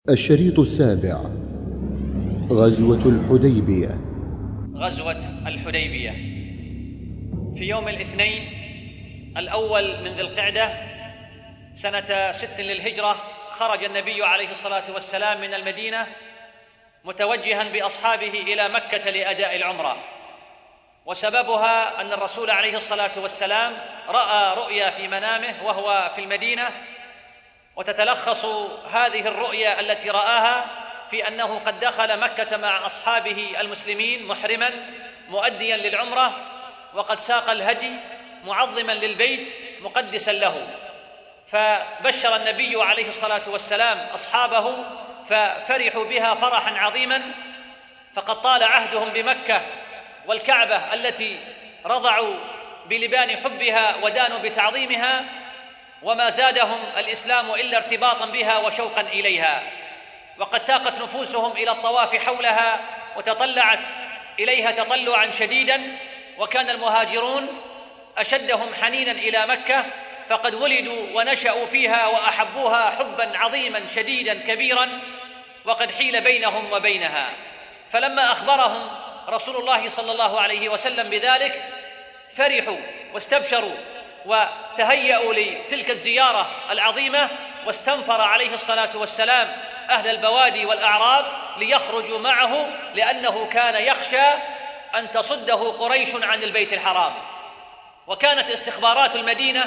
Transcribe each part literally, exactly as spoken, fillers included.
الشريط السابع: غزوة الحديبية. غزوة الحديبية في يوم الاثنين الأول من ذي القعدة سنة ست للهجرة خرج النبي عليه الصلاة والسلام من المدينة متوجها بأصحابه إلى مكة لأداء العمرة، وسببها أن الرسول عليه الصلاة والسلام رأى رؤيا في منامه وهو في المدينة، وتتلخص هذه الرؤيا التي رآها في أنه قد دخل مكة مع أصحابه المسلمين محرما مؤديا للعمرة، وقد ساق الهدي معظما للبيت مقدسا له. فبشر النبي عليه الصلاة والسلام أصحابه ففرحوا بها فرحا عظيما، فقد طال عهدهم بمكة والكعبة التي رضعوا بلبان حبها ودانوا بتعظيمها، وما زادهم الإسلام إلا ارتباطا بها وشوقا إليها، وقد تاقت نفوسهم إلى الطواف حولها وتطلعت إليها تطلعا شديدا. وكان المهاجرون أشدهم حنينا إلى مكة، فقد ولدوا ونشأوا فيها وأحبوها حبا عظيما شديدا كبيرا، وقد حيل بينهم وبينها. فلما أخبرهم رسول الله صلى الله عليه وسلم بذلك فرحوا واستبشروا وتهيأوا لتلك الزيارة العظيمة، واستنفر عليه الصلاة والسلام أهل البوادي والأعراب ليخرجوا معه، لأنه كان يخشى أن تصده قريش عن البيت الحرام. وكانت استخبارات المدينة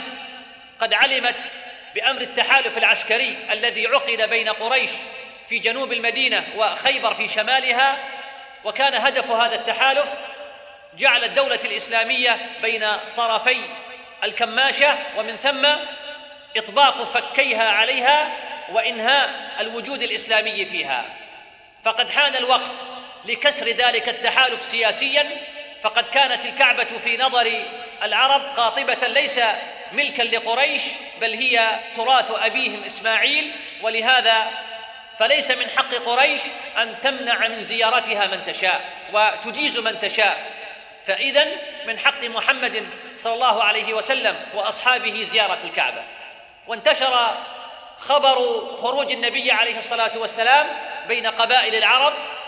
قد علمت بأمر التحالف العسكري الذي عقد بين قريش في جنوب المدينة وخيبر في شمالها، وكان هدف هذا التحالف جعل الدولة الإسلامية بين طرفي الكماشة، ومن ثم إطباق فكيها عليها وإنهاء الوجود الإسلامي فيها. فقد حان الوقت لكسر ذلك التحالف سياسيا، فقد كانت الكعبة في نظر العرب قاطبة ليس ملكا لقريش، بل هي تراث أبيهم إسماعيل، ولهذا فليس من حق قريش أن تمنع من زيارتها من تشاء وتجيز من تشاء، فإذن من حق محمد صلى الله عليه وسلم وأصحابه زيارة الكعبة. وانتشر خبر خروج النبي عليه الصلاة والسلام بين قبائل العرب،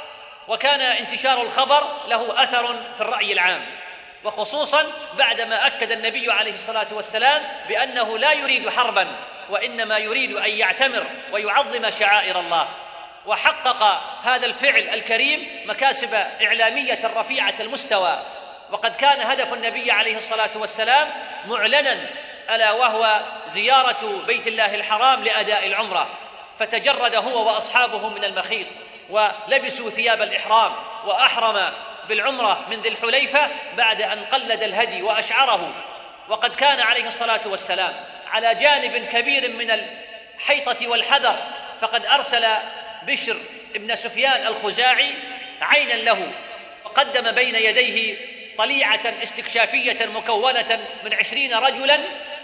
وكان انتشار الخبر له أثر في الرأي العام، وخصوصا بعدما أكد النبي عليه الصلاة والسلام بأنه لا يريد حربا، وإنما يريد أن يعتمر ويعظم شعائر الله. وحقق هذا الفعل الكريم مكاسب إعلامية رفيعة المستوى، وقد كان هدف النبي عليه الصلاة والسلام معلنا، ألا وهو زيارة بيت الله الحرام لأداء العمرة. فتجرد هو وأصحابه من المخيط ولبسوا ثياب الإحرام وأحرم بالعمرة من ذي الحليفة بعد أن قلد الهدي وأشعره. وقد كان عليه الصلاة والسلام على جانب كبير من الحيطة والحذر، فقد أرسل بشر ابن سفيان الخزاعي عينا له، وقدم بين يديه طليعة استكشافية مكونة من عشرين رجلا،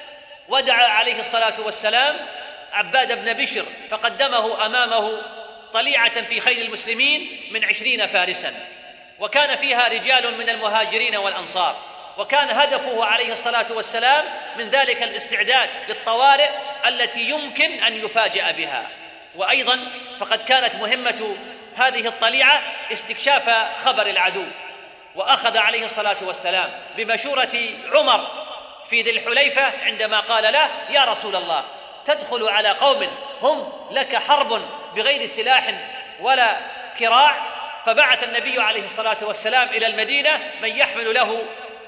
ودعا عليه الصلاة والسلام عباد بن بشر فقدمه أمامه طليعة في خيل المسلمين من عشرين فارسا، وكان فيها رجال من المهاجرين والأنصار. وكان هدفه عليه الصلاة والسلام من ذلك الاستعداد للطوارئ التي يمكن أن يفاجأ بها. وأيضا فقد كانت مهمة هذه الطليعة استكشاف خبر العدو، وأخذ عليه الصلاة والسلام بمشورة عمر في ذي الحليفة عندما قال له: يا رسول الله، تدخل على قوم هم لك حرب بغير سلاح ولا كراع. فبعث النبي عليه الصلاة والسلام إلى المدينة من يحمل له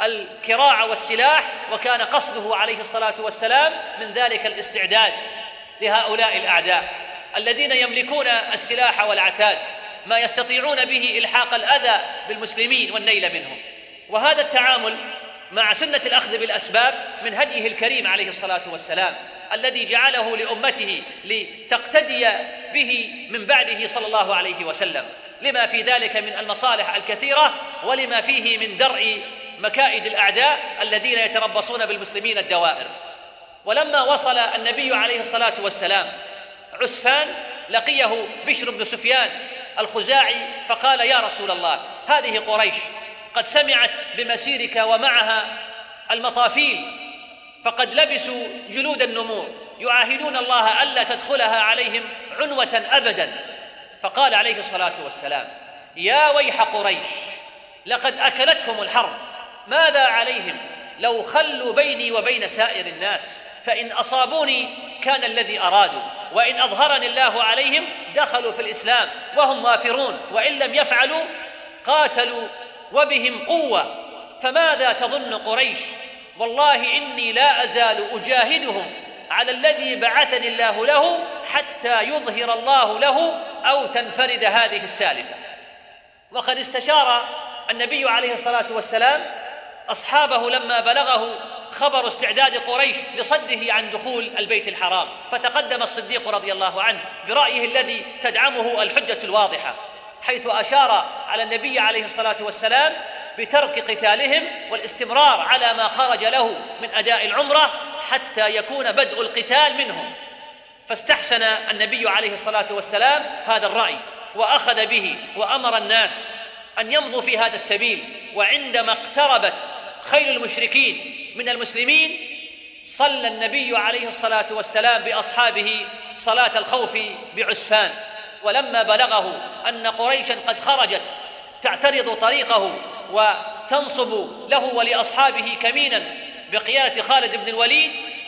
الكراع والسلاح، وكان قصده عليه الصلاة والسلام من ذلك الاستعداد لهؤلاء الأعداء الذين يملكون السلاح والعتاد، ما يستطيعون به إلحاق الأذى بالمسلمين والنيل منهم. وهذا التعامل مع سنة الأخذ بالأسباب من هديه الكريم عليه الصلاة والسلام، الذي جعله لأمته لتقتدي به من بعده صلى الله عليه وسلم، لما في ذلك من المصالح الكثيرة، ولما فيه من درء مكائد الأعداء الذين يتربصون بالمسلمين الدوائر. ولما وصل النبي عليه الصلاة والسلام عسفان لقيه بشر بن سفيان الخزاعي فقال: يا رسول الله، هذه قريش قد سمعت بمسيرك ومعها المطافيل، فقد لبسوا جلود النمور، يعاهدون الله ألا تدخلها عليهم عنوة أبدا. فقال عليه الصلاة والسلام: يا ويح قريش، لقد أكلتهم الحرب، ماذا عليهم لو خلوا بيني وبين سائر الناس؟ فإن أصابوني كان الذي أرادوا، وإن أظهرني الله عليهم دخلوا في الإسلام وهم وافرون، وإن لم يفعلوا قاتلوا وبهم قوة. فماذا تظن قريش؟ والله إني لا أزال أجاهدهم على الذي بعثني الله له حتى يظهر الله له أو تنفرد هذه السالفة. وقد استشار النبي عليه الصلاة والسلام أصحابه لما بلغه خبر استعداد قريش لصده عن دخول البيت الحرام، فتقدم الصديق رضي الله عنه برأيه الذي تدعمه الحجة الواضحة، حيث أشار على النبي عليه الصلاة والسلام بترك قتالهم والاستمرار على ما خرج له من أداء العمرة حتى يكون بدء القتال منهم. فاستحسن النبي عليه الصلاة والسلام هذا الرأي وأخذ به، وأمر الناس أن يمضوا في هذا السبيل. وعندما اقتربت خيل المشركين من المسلمين صلى النبي عليه الصلاة والسلام بأصحابه صلاة الخوف بعسفان. ولما بلغه أن قريشا قد خرجت تعترض طريقه وتنصب له ولأصحابه كمينا بقيادة خالد بن الوليد،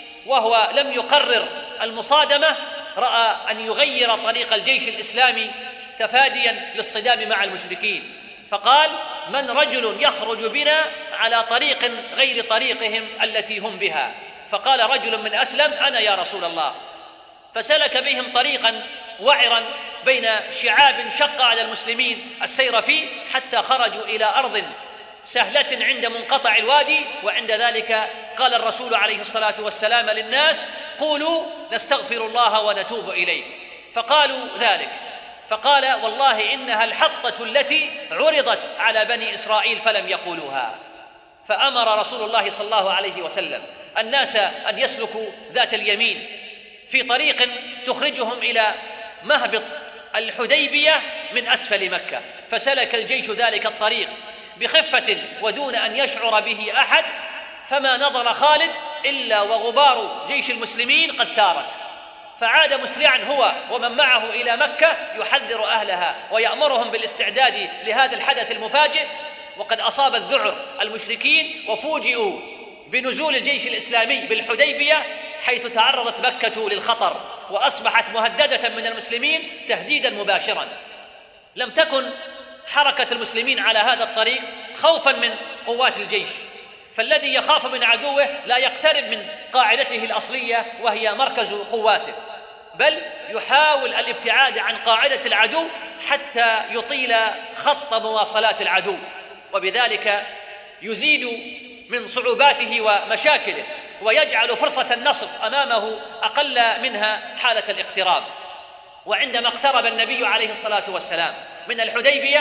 وهو لم يقرر المصادمة، رأى أن يغير طريق الجيش الإسلامي تفاديا للصدام مع المشركين، فقال: من رجل يخرج بنا على طريق غير طريقهم التي هم بها؟ فقال رجل من أسلم: أنا يا رسول الله. فسلك بهم طريقا وعرا بين شعاب شق على المسلمين السير فيه حتى خرجوا إلى أرض سهلة عند منقطع الوادي. وعند ذلك قال الرسول عليه الصلاة والسلام للناس: قولوا نستغفر الله ونتوب إليه. فقالوا ذلك، فقال: والله إنها الحطة التي عرضت على بني إسرائيل فلم يقولوها. فأمر رسول الله صلى الله عليه وسلم الناس أن يسلكوا ذات اليمين في طريق تخرجهم إلى مهبط الحديبية من أسفل مكة. فسلك الجيش ذلك الطريق بخفة ودون أن يشعر به أحد، فما نظر خالد إلا وغبار جيش المسلمين قد ثارت، فعاد مسرعا هو ومن معه إلى مكة يحذر أهلها ويأمرهم بالاستعداد لهذا الحدث المفاجئ. وقد أصاب الذعر المشركين وفوجئوا بنزول الجيش الإسلامي بالحديبية، حيث تعرضت مكة للخطر وأصبحت مهددة من المسلمين تهديدا مباشرا. لم تكن حركة المسلمين على هذا الطريق خوفا من قوات الجيش، فالذي يخاف من عدوه لا يقترب من قاعدته الأصلية وهي مركز قواته، بل يحاول الابتعاد عن قاعدة العدو حتى يطيل خط مواصلات العدو، وبذلك يزيد من صعوباته ومشاكله ويجعل فرصة النصر أمامه أقل منها حالة الاقتراب. وعندما اقترب النبي عليه الصلاة والسلام من الحديبية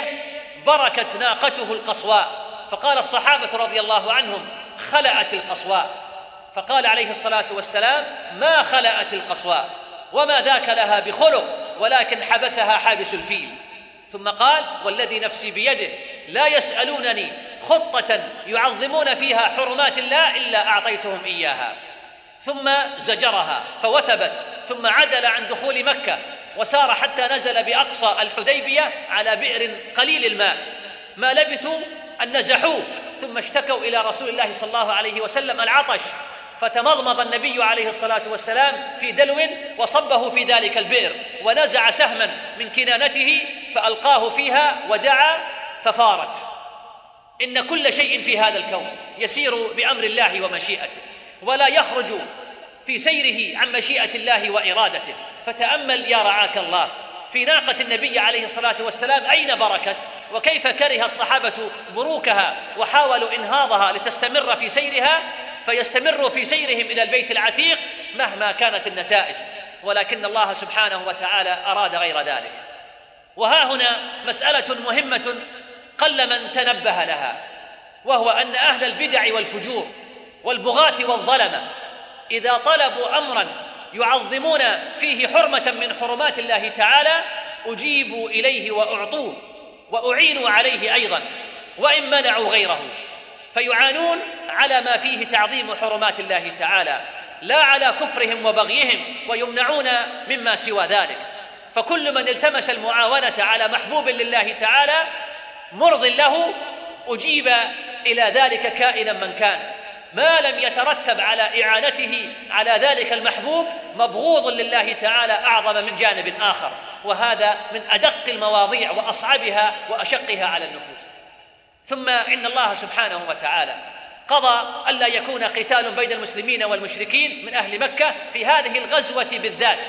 بركت ناقته القصواء، فقال الصحابة رضي الله عنهم: خلأت القصواء. فقال عليه الصلاة والسلام: ما خلأت القصواء، وما ذاك لها بخلق، ولكن حبسها حابس الفيل. ثم قال: والذي نفسي بيده لا يسألونني خطة يعظمون فيها حرمات الله إلا أعطيتهم إياها. ثم زجرها فوثبت، ثم عدل عن دخول مكة وسار حتى نزل بأقصى الحديبية على بئر قليل الماء. ما لبثوا أن نزحوه، ثم اشتكوا إلى رسول الله صلى الله عليه وسلم العطش، فتمضمض النبي عليه الصلاة والسلام في دلو وصبه في ذلك البئر، ونزع سهما من كنانته فألقاه فيها ودعا ففارت. إن كل شيء في هذا الكون يسير بأمر الله ومشيئته، ولا يخرج في سيره عن مشيئة الله وإرادته. فتأمل يا رعاك الله في ناقة النبي عليه الصلاة والسلام أين بركت، وكيف كره الصحابة بروكها وحاولوا إنهاضها لتستمر في سيرها، فيستمروا في سيرهم إلى البيت العتيق مهما كانت النتائج، ولكن الله سبحانه وتعالى أراد غير ذلك. وها هنا مسألة مهمة قل من تنبه لها، وهو أن أهل البدع والفجور والبغاة والظلمة إذا طلبوا أمرا يعظمون فيه حرمة من حرمات الله تعالى أجيبوا إليه وأعطوه وأعينوا عليه أيضا، وإن منعوا غيره، فيعانون على ما فيه تعظيم حرمات الله تعالى لا على كفرهم وبغيهم، ويمنعون مما سوى ذلك. فكل من التمس المعاونة على محبوب لله تعالى مرض له أجيب إلى ذلك كائنا من كان، ما لم يترتب على إعانته على ذلك المحبوب مبغوض لله تعالى أعظم من جانب آخر، وهذا من أدق المواضيع وأصعبها وأشقها على النفوس. ثم إن الله سبحانه وتعالى قضى ألا يكون قتال بين المسلمين والمشركين من أهل مكة في هذه الغزوة بالذات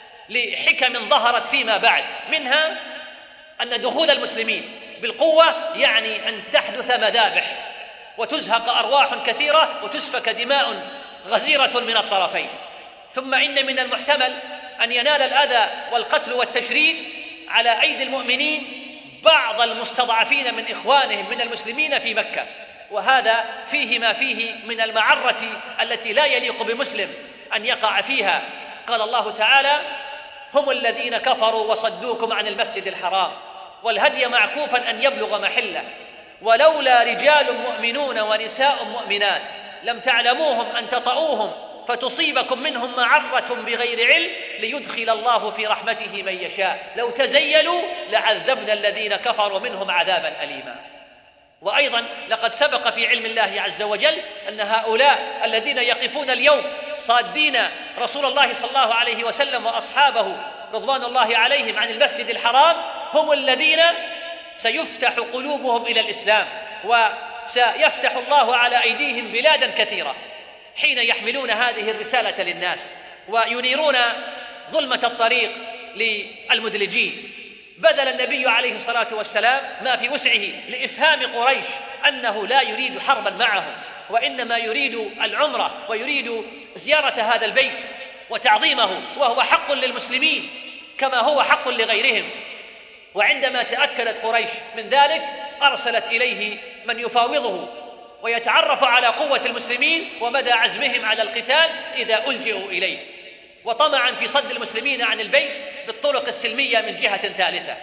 لحكم ظهرت فيما بعد، منها أن دخول المسلمين بالقوة يعني أن تحدث مذابح وتزهق أرواح كثيرة وتسفك دماء غزيرة من الطرفين. ثم إن من المحتمل أن ينال الأذى والقتل والتشريد على أيدي المؤمنين بعض المستضعفين من إخوانهم من المسلمين في مكة، وهذا فيه ما فيه من المعرة التي لا يليق بمسلم أن يقع فيها. قال الله تعالى: هم الذين كفروا وصدوكم عن المسجد الحرام والهدي معكوفا أن يبلغ محله ولولا رجال مؤمنون ونساء مؤمنات لم تعلموهم أن تطؤوهم فتصيبكم منهم معرة بغير علم ليدخل الله في رحمته من يشاء لو تزيلوا لعذبنا الذين كفروا منهم عذابا أليما. وأيضا لقد سبق في علم الله عز وجل أن هؤلاء الذين يقفون اليوم صادين رسول الله صلى الله عليه وسلم وأصحابه رضوان الله عليهم عن المسجد الحرام هم الذين سيفتح قلوبهم إلى الإسلام، وسيفتح الله على أيديهم بلادا كثيرة حين يحملون هذه الرسالة للناس وينيرون ظلمة الطريق للمدلجين. بذل النبي عليه الصلاة والسلام ما في وسعه لإفهام قريش أنه لا يريد حربا معهم، وإنما يريد العمرة ويريد زيارة هذا البيت وتعظيمه، وهو حق للمسلمين كما هو حق لغيرهم. وعندما تأكدت قريش من ذلك أرسلت إليه من يفاوضه ويتعرف على قوة المسلمين ومدى عزمهم على القتال إذا ألجئوا إليه، وطمعا في صد المسلمين عن البيت بالطرق السلمية من جهة ثالثة.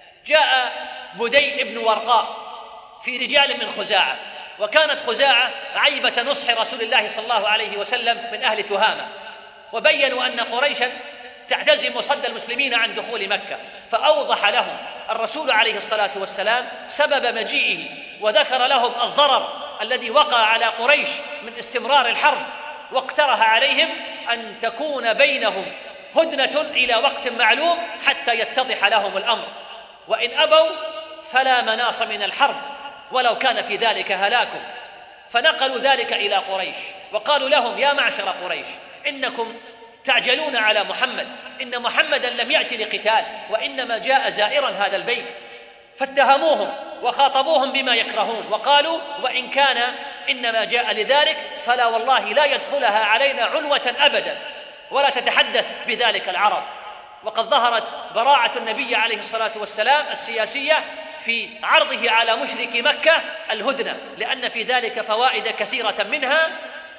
جاء بدي بن ورقاء في رجال من خزاعة، وكانت خزاعة عيبة نصح رسول الله صلى الله عليه وسلم من أهل تهامة، وبينوا أن قريشا تعتزم صد المسلمين عن دخول مكة، فأوضح لهم الرسول عليه الصلاة والسلام سبب مجيئه وذكر لهم الضرر الذي وقع على قريش من استمرار الحرب، واقترح عليهم أن تكون بينهم هدنة إلى وقت معلوم حتى يتضح لهم الأمر، وإن أبوا فلا مناص من الحرب ولو كان في ذلك هلاكم. فنقلوا ذلك إلى قريش وقالوا لهم: يا معشر قريش، إنكم تعجلون على محمد، إن محمدا لم يأتي لقتال وإنما جاء زائرا هذا البيت. فاتهموهم وخاطبوهم بما يكرهون وقالوا: وإن كان إنما جاء لذلك فلا والله لا يدخلها علينا عنوة أبدا ولا تتحدث بذلك العرب. وقد ظهرت براعة النبي عليه الصلاة والسلام السياسية في عرضه على مشرك مكة الهدنة، لأن في ذلك فوائد كثيرة، منها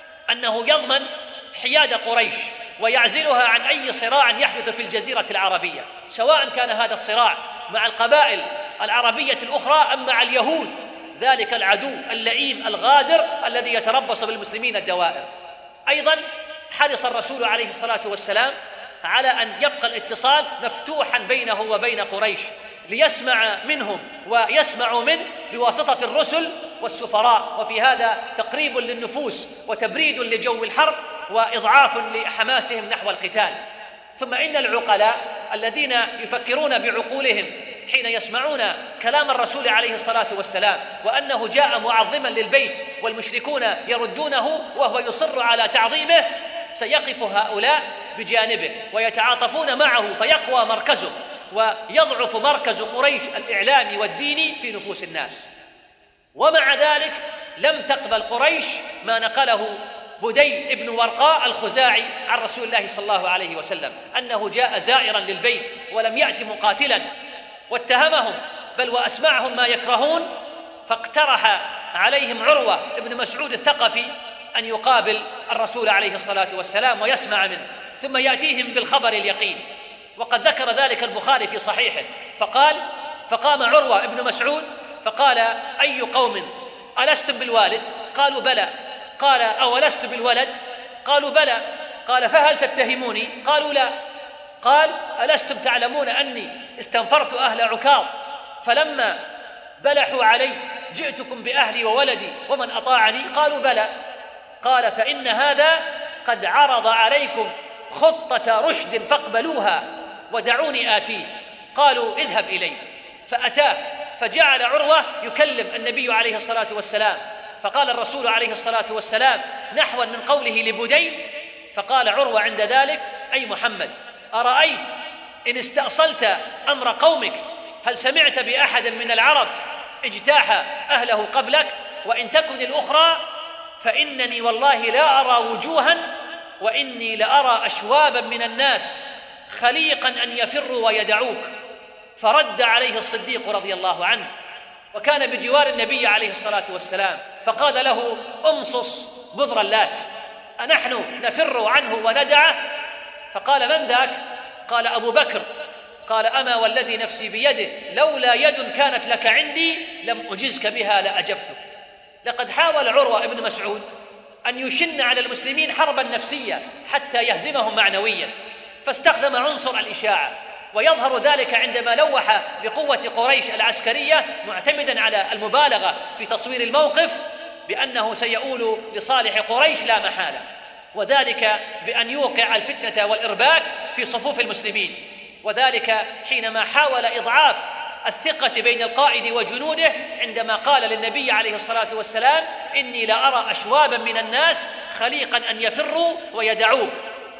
أنه يضمن حياد قريش ويعزلها عن أي صراع يحدث في الجزيرة العربية، سواء كان هذا الصراع مع القبائل العربية الأخرى أم مع اليهود، ذلك العدو اللئيم الغادر الذي يتربص بالمسلمين الدوائر. أيضا حرص الرسول عليه الصلاة والسلام على أن يبقى الاتصال مفتوحا بينه وبين قريش ليسمع منهم ويسمعوا منه بواسطة الرسل والسفراء، وفي هذا تقريب للنفوس وتبريد لجو الحرب وإضعاف لحماسهم نحو القتال. ثم إن العقلاء الذين يفكرون بعقولهم حين يسمعون كلام الرسول عليه الصلاة والسلام وأنه جاء معظما للبيت والمشركون يردونه وهو يصر على تعظيمه، سيقف هؤلاء بجانبه ويتعاطفون معه فيقوى مركزه ويضعف مركز قريش الإعلامي والديني في نفوس الناس. ومع ذلك لم تقبل قريش ما نقله بدي بن ورقاء الخزاعي عن رسول الله صلى الله عليه وسلم أنه جاء زائرا للبيت ولم يأتي مقاتلا، واتهمهم بل وأسمعهم ما يكرهون، فاقترح عليهم عروة بن مسعود الثقفي أن يقابل الرسول عليه الصلاة والسلام ويسمع منه ثم يأتيهم بالخبر اليقين. وقد ذكر ذلك البخاري في صحيحه، فقال: فقام عروة بن مسعود فقال: أي قوم ألستم بالوالد؟ قالوا: بلى. قال: أولست بالولد؟ قالوا: بلى. قال: فهل تتهموني؟ قالوا: لا. قال: ألستم تعلمون أني استنفرت أهل عكاظ فلما بلحوا علي جئتكم بأهلي وولدي ومن أطاعني؟ قالوا: بلى. قال: فإن هذا قد عرض عليكم خطة رشد فاقبلوها ودعوني آتيه. قالوا: اذهب إليه. فأتاه، فجعل عروة يكلم النبي عليه الصلاة والسلام، فقال الرسول عليه الصلاة والسلام نحوا من قوله لبديل، فقال عروة عند ذلك: أي محمد، أرأيت إن استأصلت أمر قومك هل سمعت بأحد من العرب اجتاح أهله قبلك؟ وإن تكن الأخرى فإنني والله لا أرى وجوها وإني لأرى أشوابا من الناس خليقا أن يفروا ويدعوك. فرد عليه الصديق رضي الله عنه، وكان بجوار النبي عليه الصلاة والسلام، فقال له: أمصص بذر اللات، أنحن نفر عنه وندعه؟ فقال: من ذاك؟ قال: أبو بكر. قال: أما والذي نفسي بيده لولا يد كانت لك عندي لم أجزك بها لأجبتك. لقد حاول عروة بن مسعود أن يشن على المسلمين حربا نفسية حتى يهزمهم معنويا، فاستخدم عنصر الإشاعة، ويظهر ذلك عندما لوح بقوة قريش العسكرية معتمدا على المبالغة في تصوير الموقف بأنه سيؤول لصالح قريش لا محالة، وذلك بأن يوقع الفتنة والإرباك في صفوف المسلمين، وذلك حينما حاول إضعاف الثقة بين القائد وجنوده عندما قال للنبي عليه الصلاة والسلام: إني لأرى أشوابا من الناس خليقا أن يفروا ويدعوك.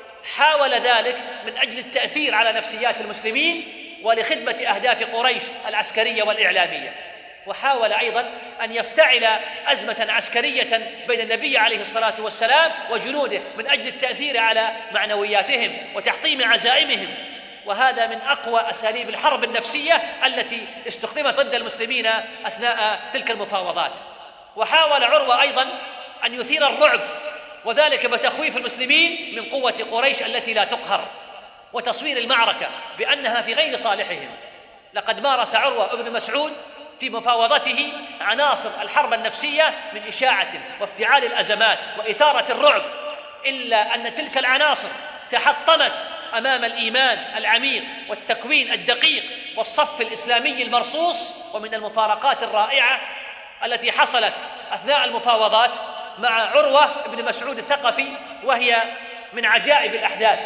حاول ذلك من أجل التأثير على نفسيات المسلمين ولخدمة أهداف قريش العسكرية والإعلامية، وحاول أيضا أن يفتعل أزمة عسكرية بين النبي عليه الصلاة والسلام وجنوده من أجل التأثير على معنوياتهم وتحطيم عزائمهم، وهذا من أقوى أساليب الحرب النفسية التي استخدمت ضد المسلمين أثناء تلك المفاوضات. وحاول عروة أيضا أن يثير الرعب، وذلك بتخويف المسلمين من قوة قريش التي لا تقهر، وتصوير المعركة بأنها في غير صالحهم. لقد مارس عروة بن مسعود في مفاوضته عناصر الحرب النفسية من إشاعة وافتعال الأزمات وإثارة الرعب، إلا أن تلك العناصر تحطمت أمام الإيمان العميق والتكوين الدقيق والصف الإسلامي المرصوص. ومن المفارقات الرائعة التي حصلت أثناء المفاوضات مع عروة بن مسعود الثقفي، وهي من عجائب الأحداث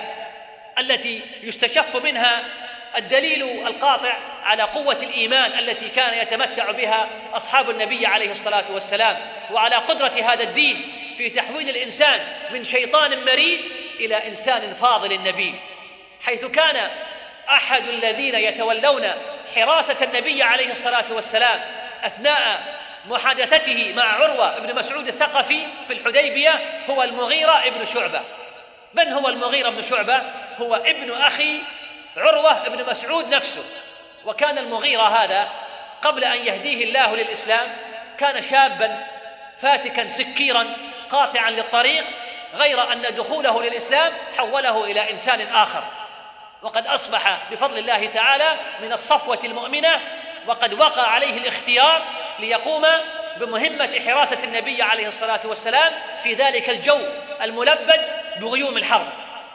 التي يستشف منها الدليل القاطع على قوة الإيمان التي كان يتمتع بها أصحاب النبي عليه الصلاة والسلام، وعلى قدرة هذا الدين في تحويل الإنسان من شيطان مريد إلى إنسان فاضل نبيل، حيث كان أحد الذين يتولون حراسة النبي عليه الصلاة والسلام أثناء محادثته مع عروة بن مسعود الثقفي في الحديبية هو المغيرة بن شعبة. من هو المغيرة بن شعبة؟ هو ابن أخي عروة بن مسعود نفسه. وكان المغيرة هذا قبل أن يهديه الله للإسلام كان شابا فاتكا سكيرا قاطعا للطريق، غير أن دخوله للإسلام حوله إلى إنسان آخر، وقد أصبح بفضل الله تعالى من الصفوة المؤمنة، وقد وقع عليه الاختيار ليقوم بمهمة حراسة النبي عليه الصلاة والسلام في ذلك الجو الملبد بغيوم الحرب.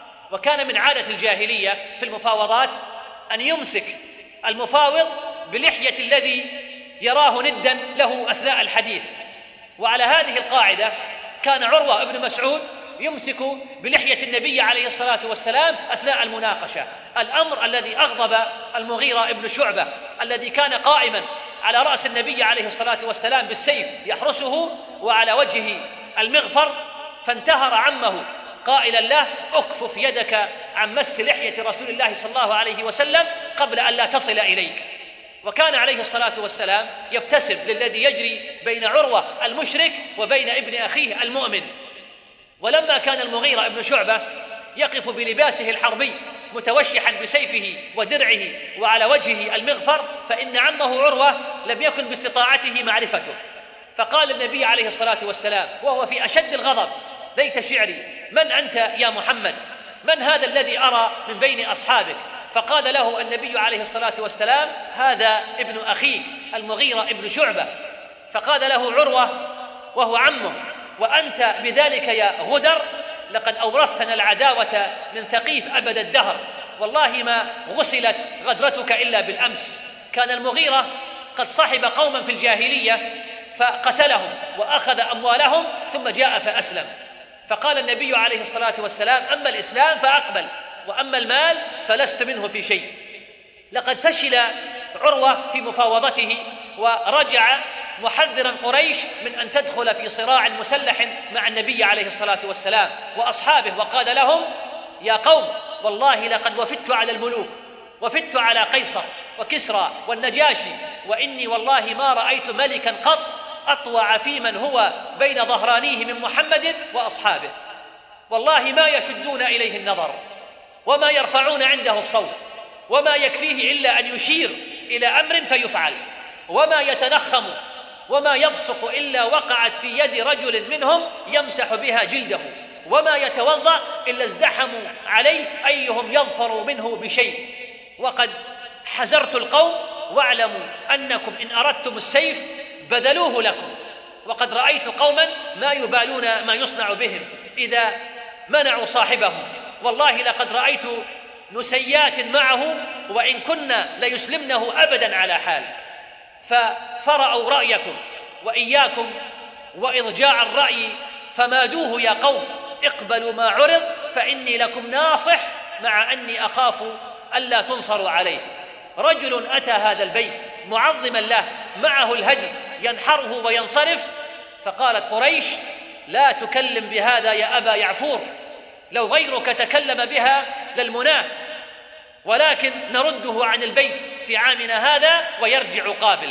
وكان من عادة الجاهلية في المفاوضات أن يمسك المفاوض بلحية الذي يراه ندا له أثناء الحديث، وعلى هذه القاعدة كان عروة بن مسعود يمسك بلحية النبي عليه الصلاة والسلام أثناء المناقشة، الأمر الذي أغضب المغيرة بن شعبة الذي كان قائما على رأس النبي عليه الصلاة والسلام بالسيف يحرسه وعلى وجهه المغفر، فانتهر عمه قائلا له: اكفف يدك عن مس لحية رسول الله صلى الله عليه وسلم قبل أن لا تصل إليك. وكان عليه الصلاة والسلام يبتسم للذي يجري بين عروة المشرك وبين ابن أخيه المؤمن. ولما كان المغيرة بن شعبة يقف بلباسه الحربي متوشحا بسيفه ودرعه وعلى وجهه المغفر، فإن عمه عروة لم يكن باستطاعته معرفته، فقال النبي عليه الصلاة والسلام وهو في أشد الغضب: ليت شعري، من أنت يا محمد؟ من هذا الذي أرى من بين أصحابك؟ فقال له النبي عليه الصلاة والسلام: هذا ابن أخيك المغيرة ابن شعبة. فقال له عروة وهو عمه: وأنت بذلك يا غدر لقد أورثتنا العداوة من ثقيف أبد الدهر، والله ما غسلت غدرتك إلا بالأمس. كان المغيرة قد صحب قوما في الجاهلية فقتلهم وأخذ أموالهم ثم جاء فأسلم، فقال النبي عليه الصلاة والسلام: أما الإسلام فأقبل، وأما المال فلست منه في شيء. لقد فشل عروة في مفاوضته ورجع محذرا قريش من أن تدخل في صراع مسلح مع النبي عليه الصلاة والسلام وأصحابه، وقال لهم: يا قوم، والله لقد وفدت على الملوك، وفدت على قيصر وكسرى والنجاشي، وإني والله ما رأيت ملكا قط أطوع في من هو بين ظهرانيه من محمد وأصحابه، والله ما يشدون إليه النظر وما يرفعون عنده الصوت، وما يكفيه إلا أن يشير إلى أمر فيفعل، وما يتنخم وما يبصق إلا وقعت في يد رجل منهم يمسح بها جلده، وما يتوضأ إلا ازدحموا عليه أيهم يظفر منه بشيء. وقد حذرت القوم واعلموا أنكم إن أردتم السيف بذلوه لكم، وقد رأيت قوما ما يبالون ما يصنع بهم إذا منعوا صاحبهم، والله لقد رأيت نسيات معه وإن كنا ليسلمنه أبدا على حال. ففرأوا رأيكم وإياكم وإضجاع الرأي فمادوه يا قوم، اقبلوا ما عرض فإني لكم ناصح، مع أني أخاف ألا تنصروا عليه. رجل أتى هذا البيت معظما له معه الهدي ينحره وينصرف، فقالت قريش: لا تكلم بهذا يا أبا يعفور، لو غيرك تكلم بها للمناه، ولكن نرده عن البيت في عامنا هذا ويرجع قابل.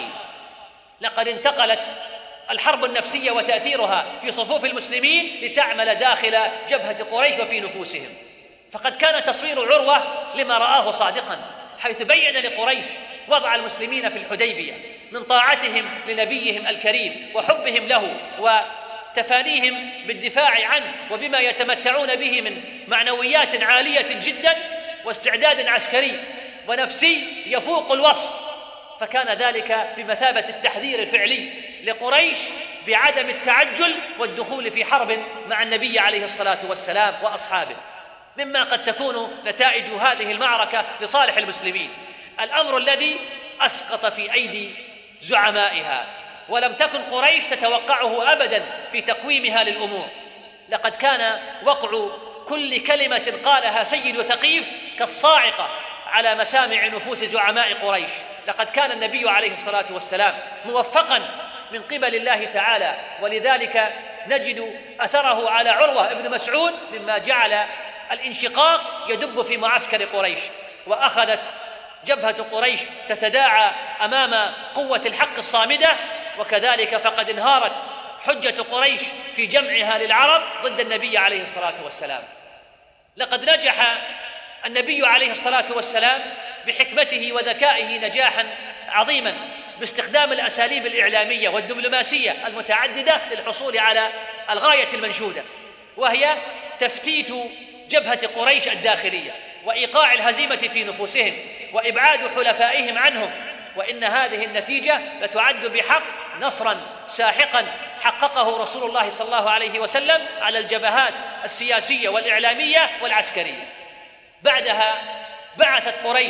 لقد انتقلت الحرب النفسية وتأثيرها في صفوف المسلمين لتعمل داخل جبهة قريش وفي نفوسهم. فقد كان تصوير عروة لما رآه صادقا، حيث بين لقريش وضع المسلمين في الحديبية من طاعتهم لنبيهم الكريم وحبهم له وتفانيهم بالدفاع عنه وبما يتمتعون به من معنويات عالية جدا واستعداد عسكري ونفسي يفوق الوصف. فكان ذلك بمثابة التحذير الفعلي لقريش بعدم التعجل والدخول في حرب مع النبي عليه الصلاة والسلام وأصحابه، مما قد تكون نتائج هذه المعركة لصالح المسلمين. الأمر الذي أسقط في أيدي زعمائها، ولم تكن قريش تتوقعه أبدا في تقويمها للأمور. لقد كان وقع كل كلمة قالها سيد ثقيف كالصاعقة على مسامع نفوس زعماء قريش. لقد كان النبي عليه الصلاة والسلام موفقا من قبل الله تعالى، ولذلك نجد أثره على عروة بن مسعود مما جعل الانشقاق يدب في معسكر قريش، وأخذت جبهة قريش تتداعى أمام قوة الحق الصامدة. وكذلك فقد انهارت حجة قريش في جمعها للعرب ضد النبي عليه الصلاة والسلام. لقد نجح النبي عليه الصلاة والسلام بحكمته وذكائه نجاحا عظيما باستخدام الأساليب الإعلامية والدبلوماسية المتعددة للحصول على الغاية المنشودة، وهي تفتيت جبهة قريش الداخلية وإيقاع الهزيمة في نفوسهم وإبعاد حلفائهم عنهم. وإن هذه النتيجة لتعد بحق نصرا ساحقا حققه رسول الله صلى الله عليه وسلم على الجبهات السياسية والإعلامية والعسكرية. بعدها بعثت قريش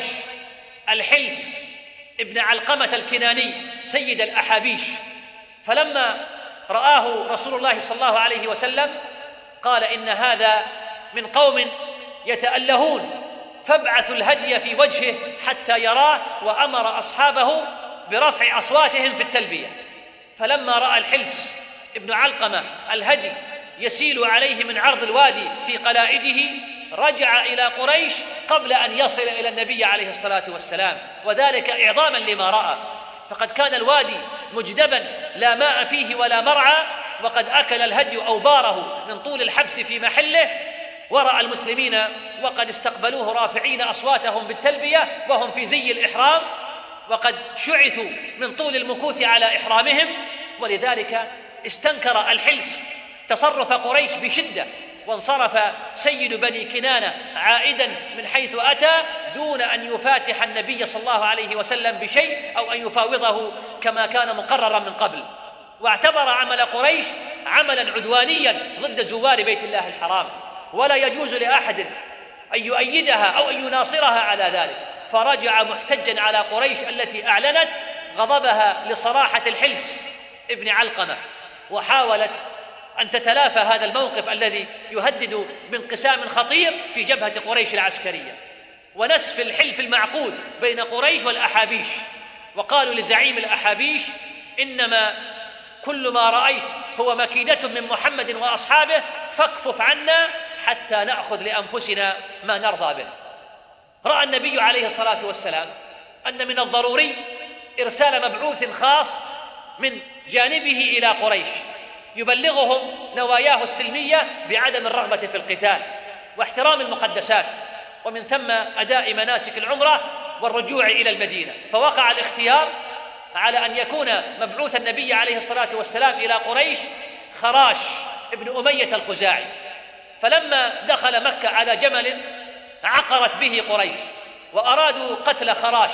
الحلس ابن علقمة الكناني سيد الأحابيش، فلما رآه رسول الله صلى الله عليه وسلم قال: إن هذا من قوم يتألهون، فابعثوا الهدي في وجهه حتى يراه، وأمر أصحابه برفع أصواتهم في التلبية. فلما رأى الحلس ابن علقمة الهدي يسيل عليه من عرض الوادي في قلائده رجع إلى قريش قبل أن يصل إلى النبي عليه الصلاة والسلام، وذلك إعظاما لما رأى. فقد كان الوادي مجدبا لا ماء فيه ولا مرعى، وقد أكل الهدي أوباره من طول الحبس في محله، ورأى المسلمين وقد استقبلوه رافعين أصواتهم بالتلبية وهم في زي الإحرام، وقد شعثوا من طول المكوث على إحرامهم. ولذلك استنكر الحلس تصرف قريش بشدة، وانصرف سيد بني كنانة عائدا من حيث أتى دون أن يفاتح النبي صلى الله عليه وسلم بشيء أو أن يفاوضه كما كان مقررا من قبل، واعتبر عمل قريش عملا عدوانيا ضد زوار بيت الله الحرام. ولا يجوز لأحد أن يؤيدها أو أن يناصرها على ذلك، فرجع محتجا على قريش التي أعلنت غضبها لصراحة الحلس ابن علقمة، وحاولت أن تتلافى هذا الموقف الذي يهدد بانقسام خطير في جبهة قريش العسكرية ونسف الحلف المعقود بين قريش والأحابيش. وقالوا لزعيم الأحابيش: إنما كل ما رأيت هو مكيدة من محمد وأصحابه، فاكفف عنا حتى نأخذ لأنفسنا ما نرضى به. رأى النبي عليه الصلاة والسلام أن من الضروري إرسال مبعوث خاص من جانبه إلى قريش يبلغهم نواياه السلمية بعدم الرغبة في القتال واحترام المقدسات، ومن ثم أداء مناسك العمرة والرجوع إلى المدينة. فوقع الاختيار على أن يكون مبعوث النبي عليه الصلاة والسلام إلى قريش خراش ابن أمية الخزاعي. فلما دخل مكة على جمل عقرت به قريش وأرادوا قتل خراش،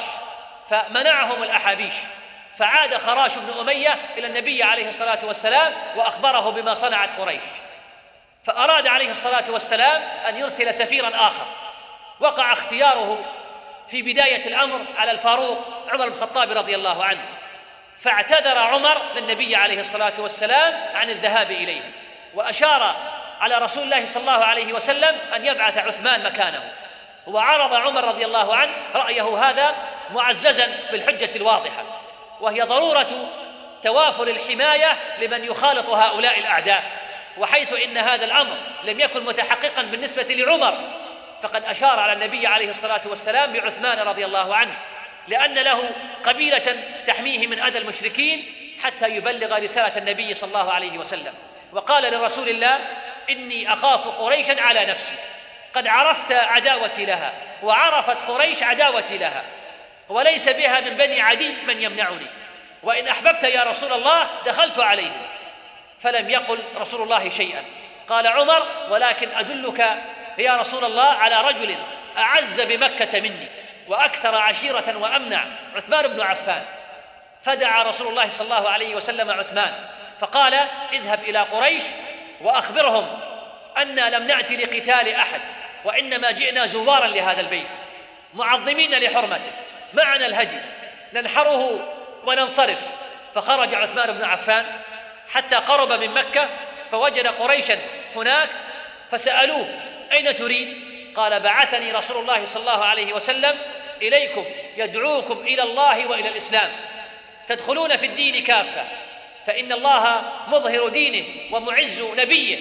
فمنعهم الأحابيش، فعاد خراش بن أمية إلى النبي عليه الصلاة والسلام وأخبره بما صنعت قريش، فأراد عليه الصلاة والسلام أن يرسل سفيرا آخر. وقع اختياره في بداية الأمر على الفاروق عمر بن الخطاب رضي الله عنه، فاعتذر عمر للنبي عليه الصلاة والسلام عن الذهاب إليه، وأشار على رسول الله صلى الله عليه وسلم أن يبعث عثمان مكانه. وعرض عمر رضي الله عنه رأيه هذا معززا بالحجة الواضحة، وهي ضرورة توافر الحماية لمن يخالط هؤلاء الأعداء. وحيث إن هذا الأمر لم يكن متحققا بالنسبة لعمر، فقد أشار على النبي عليه الصلاة والسلام بعثمان رضي الله عنه، لأن له قبيلة تحميه من أذى المشركين حتى يبلغ رسالة النبي صلى الله عليه وسلم. وقال لرسول الله: إني أخاف قريشا على نفسي، قد عرفت عداوتي لها وعرفت قريش عداوتي لها، وليس بها من بني عدي من يمنعني، وإن أحببت يا رسول الله دخلت عليه. فلم يقل رسول الله شيئا. قال عمر: ولكن أدلك يا رسول الله على رجل أعز بمكة مني وأكثر عشيرة وأمنع، عثمان بن عفان. فدعا رسول الله صلى الله عليه وسلم عثمان فقال: اذهب إلى قريش وأخبرهم أننا لم نأتي لقتال أحد، وإنما جئنا زوارا لهذا البيت معظمين لحرمته، معنا الهدي ننحره وننصرف. فخرج عثمان بن عفان حتى قرب من مكة فوجد قريشا هناك، فسألوه: أين تريد؟ قال: بعثني رسول الله صلى الله عليه وسلم إليكم يدعوكم إلى الله وإلى الإسلام، تدخلون في الدين كافة، فإن الله مظهر دينه ومعز نبيه،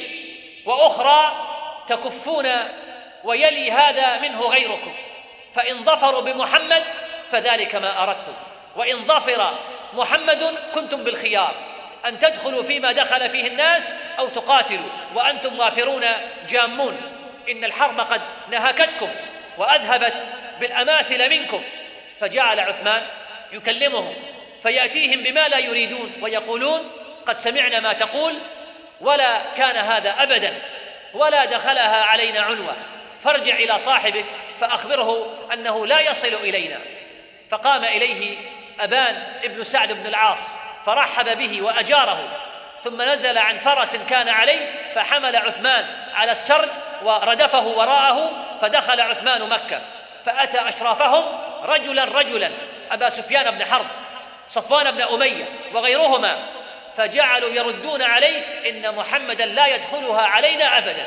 وأخرى تكفون ويلي هذا منه غيركم، فإن ظفروا بمحمد فذلك ما أردتم، وإن ظفر محمد كنتم بالخيار، أن تدخلوا فيما دخل فيه الناس أو تقاتلوا وأنتم وافرون جامون، إن الحرب قد نهكتكم وأذهبت بالأماثل منكم. فجعل عثمان يكلمهم فيأتيهم بما لا يريدون ويقولون: قد سمعنا ما تقول، ولا كان هذا أبدا، ولا دخلها علينا عنوة، فارجع إلى صاحبك فأخبره أنه لا يصل إلينا. فقام إليه أبان ابن سعد بن العاص فرحب به وأجاره، ثم نزل عن فرس كان عليه فحمل عثمان على السرج وردفه وراءه، فدخل عثمان مكة فأتى أشرافهم رجلا رجلا، أبا سفيان بن حرب، صفوان بن أمية وغيرهما، فجعلوا يردون عليه: إن محمدا لا يدخلها علينا أبدا.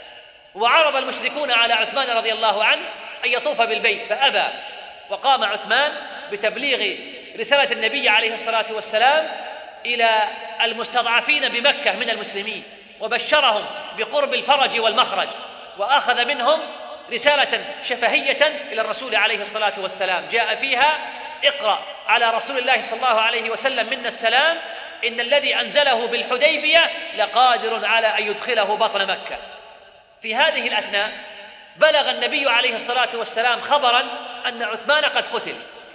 وعرض المشركون على عثمان رضي الله عنه أن يطوف بالبيت فأبى، وقام عثمان بتبليغ رسالة النبي عليه الصلاة والسلام إلى المستضعفين بمكة من المسلمين، وبشرهم بقرب الفرج والمخرج، وأخذ منهم رسالة شفهية إلى الرسول عليه الصلاة والسلام جاء فيها: اقرأ على رسول الله صلى الله عليه وسلم منا السلام، إن الذي أنزله بالحديبية لقادر على أن يدخله بطن مكة. في هذه الأثناء بلغ النبي عليه الصلاة والسلام خبرا أن عثمان قد قتل.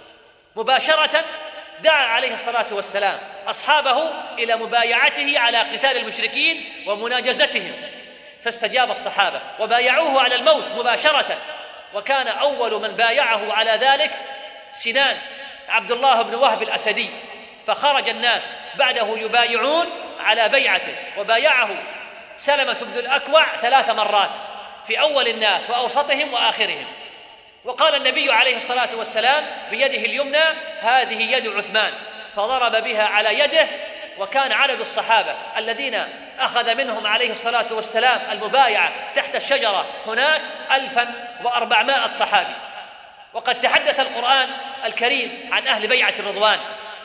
مباشرة دعا عليه الصلاة والسلام أصحابه إلى مبايعته على قتال المشركين ومناجزتهم، فاستجاب الصحابة وبايعوه على الموت مباشرة. وكان أول من بايعه على ذلك سنان عبد الله بن وهب الأسدي، فخرج الناس بعده يبايعون على بيعته، وبايعه سلمة بن الأكوع ثلاث مرات، في أول الناس وأوسطهم وآخرهم. وقال النبي عليه الصلاة والسلام بيده اليمنى: هذه يد عثمان، فضرب بها على يده. وكان عدد الصحابة الذين أخذ منهم عليه الصلاة والسلام المبايعة تحت الشجرة هناك ألفا وأربعمائة صحابي. وقد تحدث القرآن الكريم عن أهل بيعة الرضوان،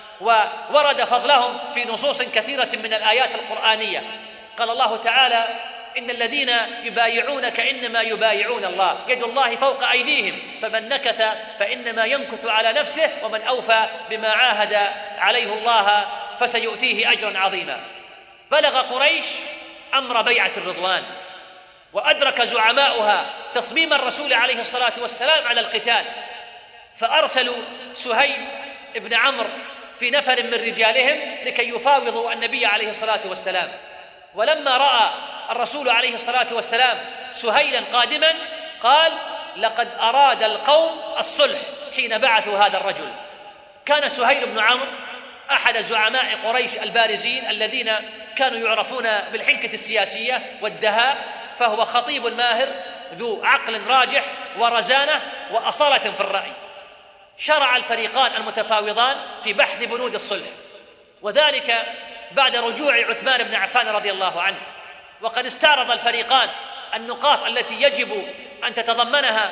وورد فضلهم في نصوص كثيرة من الآيات القرآنية. قال الله تعالى: إن الذين يبايعونك إنما يبايعون الله، يد الله فوق أيديهم، فمن نكث فإنما ينكث على نفسه، ومن أوفى بما عاهد عليه الله فسيؤتيه أجرا عظيما. بلغ قريش أمر بيعة الرضوان، وأدرك زعماؤها تصميم الرسول عليه الصلاة والسلام على القتال، فأرسلوا سهيل بن عمرو في نفر من رجالهم لكي يفاوضوا النبي عليه الصلاة والسلام. ولما رأى الرسول عليه الصلاة والسلام سهيلا قادما قال: لقد أراد القوم الصلح حين بعثوا هذا الرجل. كان سهيل بن عمرو أحد زعماء قريش البارزين الذين كانوا يعرفون بالحنكة السياسية والدهاء، فهو خطيب ماهر ذو عقل راجح ورزانة وأصالة في الرأي. شرع الفريقان المتفاوضان في بحث بنود الصلح، وذلك بعد رجوع عثمان بن عفان رضي الله عنه. وقد استعرض الفريقان النقاط التي يجب أن تتضمنها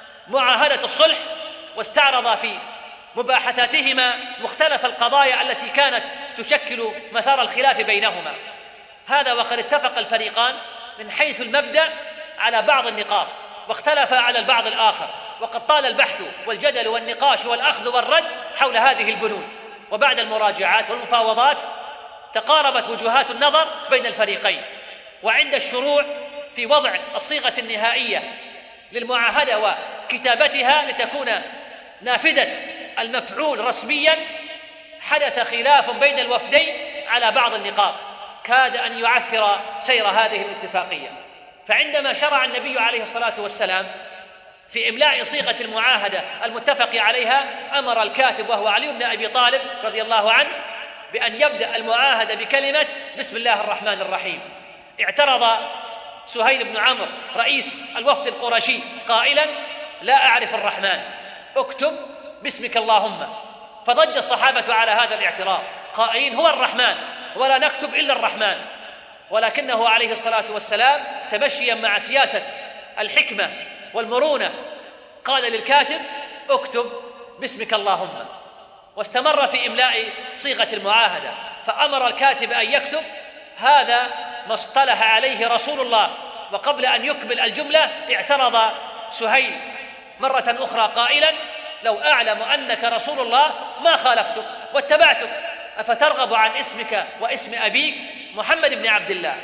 معاهدة الصلح، واستعرض في مباحثاتهما مختلف القضايا التي كانت تشكل مسار الخلاف بينهما. هذا وقد اتفق الفريقان من حيث المبدأ على بعض النقاط، واختلف على البعض الآخر، وقد طال البحث والجدل والنقاش والأخذ والرد حول هذه البنود. وبعد المراجعات والمفاوضات تقاربت وجهات النظر بين الفريقين، وعند الشروع في وضع الصيغة النهائية للمعاهدة وكتابتها لتكون نافذة المفعول رسميا، حدث خلاف بين الوفدين على بعض النقاط كاد أن يعثر سير هذه الاتفاقية. فعندما شرع النبي عليه الصلاة والسلام في إملاء صيغة المعاهدة المتفق عليها، أمر الكاتب وهو علي بن أبي طالب رضي الله عنه بأن يبدأ المعاهدة بكلمة بسم الله الرحمن الرحيم. اعترض سهيل بن عمرو رئيس الوفد القرشي قائلا: لا أعرف الرحمن، اكتب باسمك اللهم. فضج الصحابة على هذا الاعتراض قائلين: هو الرحمن ولا نكتب إلا الرحمن. ولكنه عليه الصلاة والسلام تمشيا مع سياسة الحكمة والمرونة قال للكاتب: اكتب باسمك اللهم. واستمر في إملاء صيغة المعاهدة، فأمر الكاتب أن يكتب: هذا ما اصطلح عليه رسول الله. وقبل أن يكمل الجملة اعترض سهيل مرة أخرى قائلا: لو أعلم أنك رسول الله ما خالفتك واتبعتك، أفترغب عن اسمك واسم أبيك محمد بن عبد الله،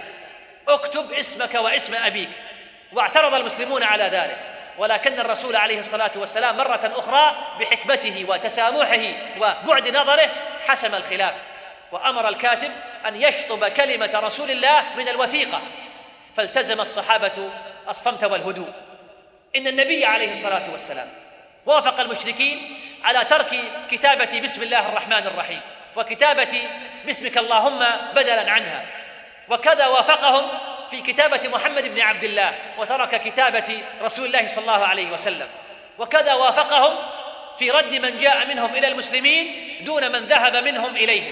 اكتب اسمك واسم أبيك. واعترض المسلمون على ذلك، ولكن الرسول عليه الصلاة والسلام مرة أخرى بحكمته وتسامحه وبعد نظره حسم الخلاف، وأمر الكاتب أن يشطب كلمة رسول الله من الوثيقة، فالتزم الصحابة الصمت والهدوء. إن النبي عليه الصلاة والسلام وافق المشركين على ترك كتابة بسم الله الرحمن الرحيم وكتابة باسمك اللهم بدلا عنها، وكذا وافقهم في كتابة محمد بن عبد الله وترك كتابة رسول الله صلى الله عليه وسلم، وكذا وافقهم في رد من جاء منهم إلى المسلمين دون من ذهب منهم إليهم.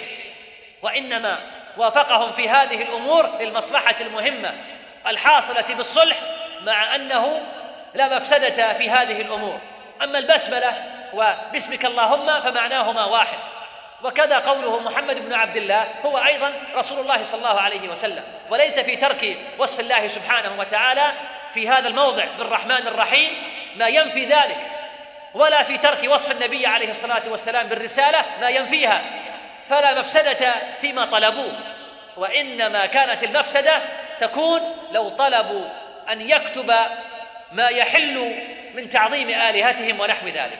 وإنما وافقهم في هذه الأمور للمصلحة المهمة الحاصلة بالصلح، مع أنه لا مفسدة في هذه الأمور. أما البسملة وباسمك اللهم فمعناهما واحد، وكذا قوله محمد بن عبد الله هو أيضا رسول الله صلى الله عليه وسلم، وليس في ترك وصف الله سبحانه وتعالى في هذا الموضع بالرحمن الرحيم ما ينفي ذلك، ولا في ترك وصف النبي عليه الصلاة والسلام بالرسالة ما ينفيها، فلا مفسدة فيما طلبوه. وإنما كانت المفسدة تكون لو طلبوا أن يكتب ما يحل من تعظيم آلهتهم ونحو ذلك.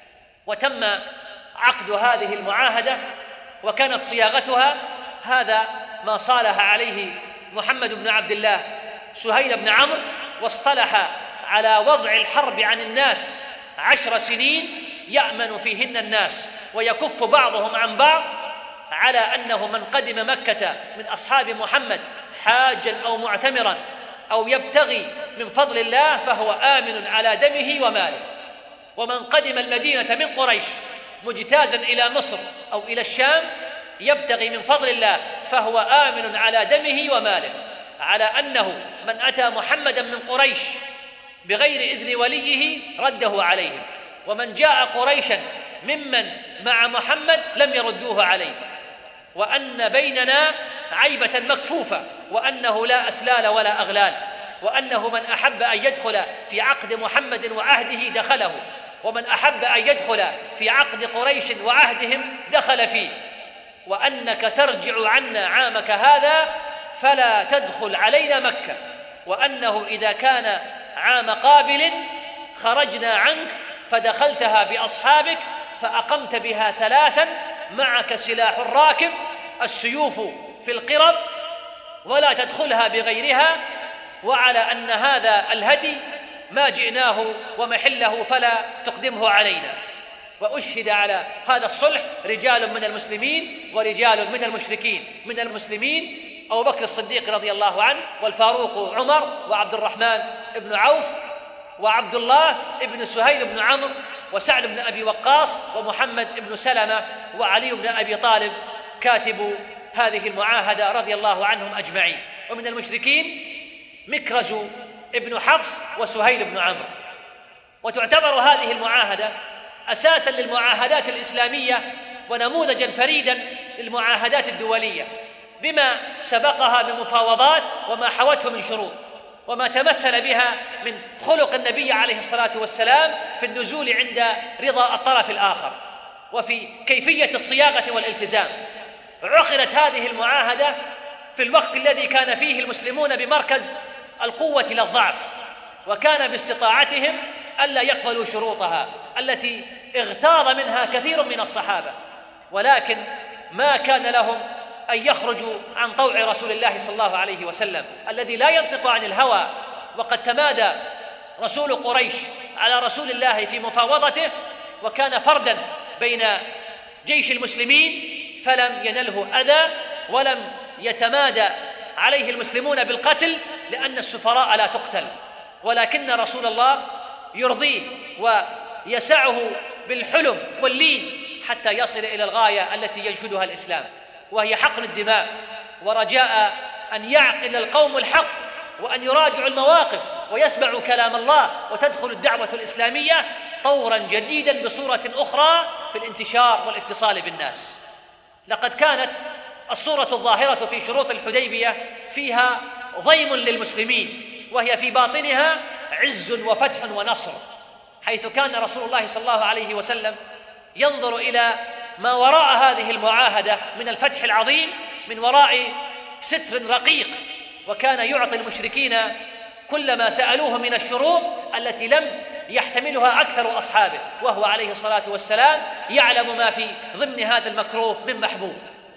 وتم عقد هذه المعاهدة وكانت صياغتها هذا ما صالح عليه محمد بن عبد الله سهيل بن عمرو، واصطلح على وضع الحرب عن الناس عشر سنين يأمن فيهن الناس ويكف بعضهم عن بعض، على أنه من قدم مكة من أصحاب محمد حاجا أو معتمرا أو يبتغي من فضل الله فهو آمن على دمه وماله. ومن قدم المدينة من قريش مجتازا إلى مصر أو إلى الشام يبتغي من فضل الله فهو آمن على دمه وماله، على أنه من أتى محمدا من قريش بغير إذن وليه رده عليهم، ومن جاء قريشا ممن مع محمد لم يردوه عليه، وأن بيننا عيبة مكفوفة، وأنه لا أسلال ولا أغلال، وأنه من أحب أن يدخل في عقد محمد وعهده دخله، ومن أحب أن يدخل في عقد قريش وعهدهم دخل فيه، وأنك ترجع عنا عامك هذا فلا تدخل علينا مكة، وأنه إذا كان عام قابل خرجنا عنك فدخلتها بأصحابك فأقمت بها ثلاثا، معك سلاح الراكب السيوف في القرب ولا تدخلها بغيرها، وعلى أن هذا الهدي ما جئناه ومحله فلا تقدمه علينا. وأشهد على هذا الصلح رجال من المسلمين ورجال من المشركين. من المسلمين أبو بكر الصديق رضي الله عنه، والفاروق عمر، وعبد الرحمن بن عوف، وعبد الله بن سهيل بن عمرو، وسعد بن أبي وقاص، ومحمد بن سلمة، وعلي بن أبي طالب كاتب هذه المعاهدة رضي الله عنهم أجمعين. ومن المشركين مكرز ابن حفص وسهيل بن عمرو. وتعتبر هذه المعاهدة أساساً للمعاهدات الإسلامية ونموذجاً فريداً للمعاهدات الدولية، بما سبقها من مفاوضات وما حوته من شروط، وما تمثل بها من خلق النبي عليه الصلاة والسلام في النزول عند رضا الطرف الآخر، وفي كيفية الصياغة والالتزام. عقدت هذه المعاهدة في الوقت الذي كان فيه المسلمون بمركز القوة للضعف، وكان باستطاعتهم ألا يقبلوا شروطها التي اغتاظ منها كثير من الصحابة، ولكن ما كان لهم أن يخرجوا عن طوع رسول الله صلى الله عليه وسلم الذي لا ينطق عن الهوى. وقد تمادى رسول قريش على رسول الله في مفاوضته، وكان فردا بين جيش المسلمين فلم ينله أذى، ولم يتمادى عليه المسلمون بالقتل، لأن السفراء لا تقتل، ولكن رسول الله يرضيه ويسعه بالحلم واللين حتى يصل إلى الغاية التي ينشدها الإسلام، وهي حقن الدماء، ورجاء أن يعقل القوم الحق وأن يراجعوا المواقف ويسمعوا كلام الله، وتدخل الدعوة الإسلامية طورا جديدا بصورة أخرى في الانتشار والاتصال بالناس. لقد كانت الصورة الظاهرة في شروط الحديبية فيها ضيم للمسلمين، وهي في باطنها عز وفتح ونصر، حيث كان رسول الله صلى الله عليه وسلم ينظر إلى ما وراء هذه المعاهدة من الفتح العظيم من وراء ستر رقيق، وكان يعطي المشركين كل ما سألوه من الشروط التي لم يحتملها أكثر أصحابه، وهو عليه الصلاة والسلام يعلم ما في ضمن هذا المكروه من محبوب.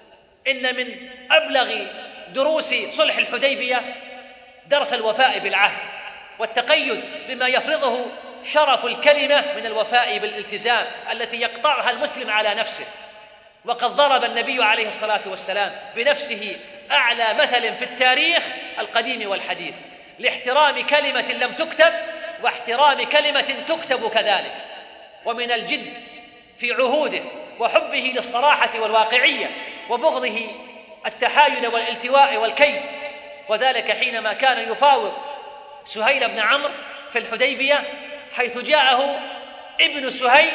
إن من أبلغ دروس صلح الحديبية درس الوفاء بالعهد، والتقيد بما يفرضه شرف الكلمة من الوفاء بالالتزام التي يقطعها المسلم على نفسه. وقد ضرب النبي عليه الصلاة والسلام بنفسه أعلى مثل في التاريخ القديم والحديث لاحترام كلمة لم تكتب واحترام كلمة تكتب كذلك، ومن الجد في عهوده وحبه للصراحة والواقعية، وبغضه التحايل والالتواء والكيد، وذلك حينما كان يفاوض سهيل بن عمرو في الحديبية، حيث جاءه ابن سهيل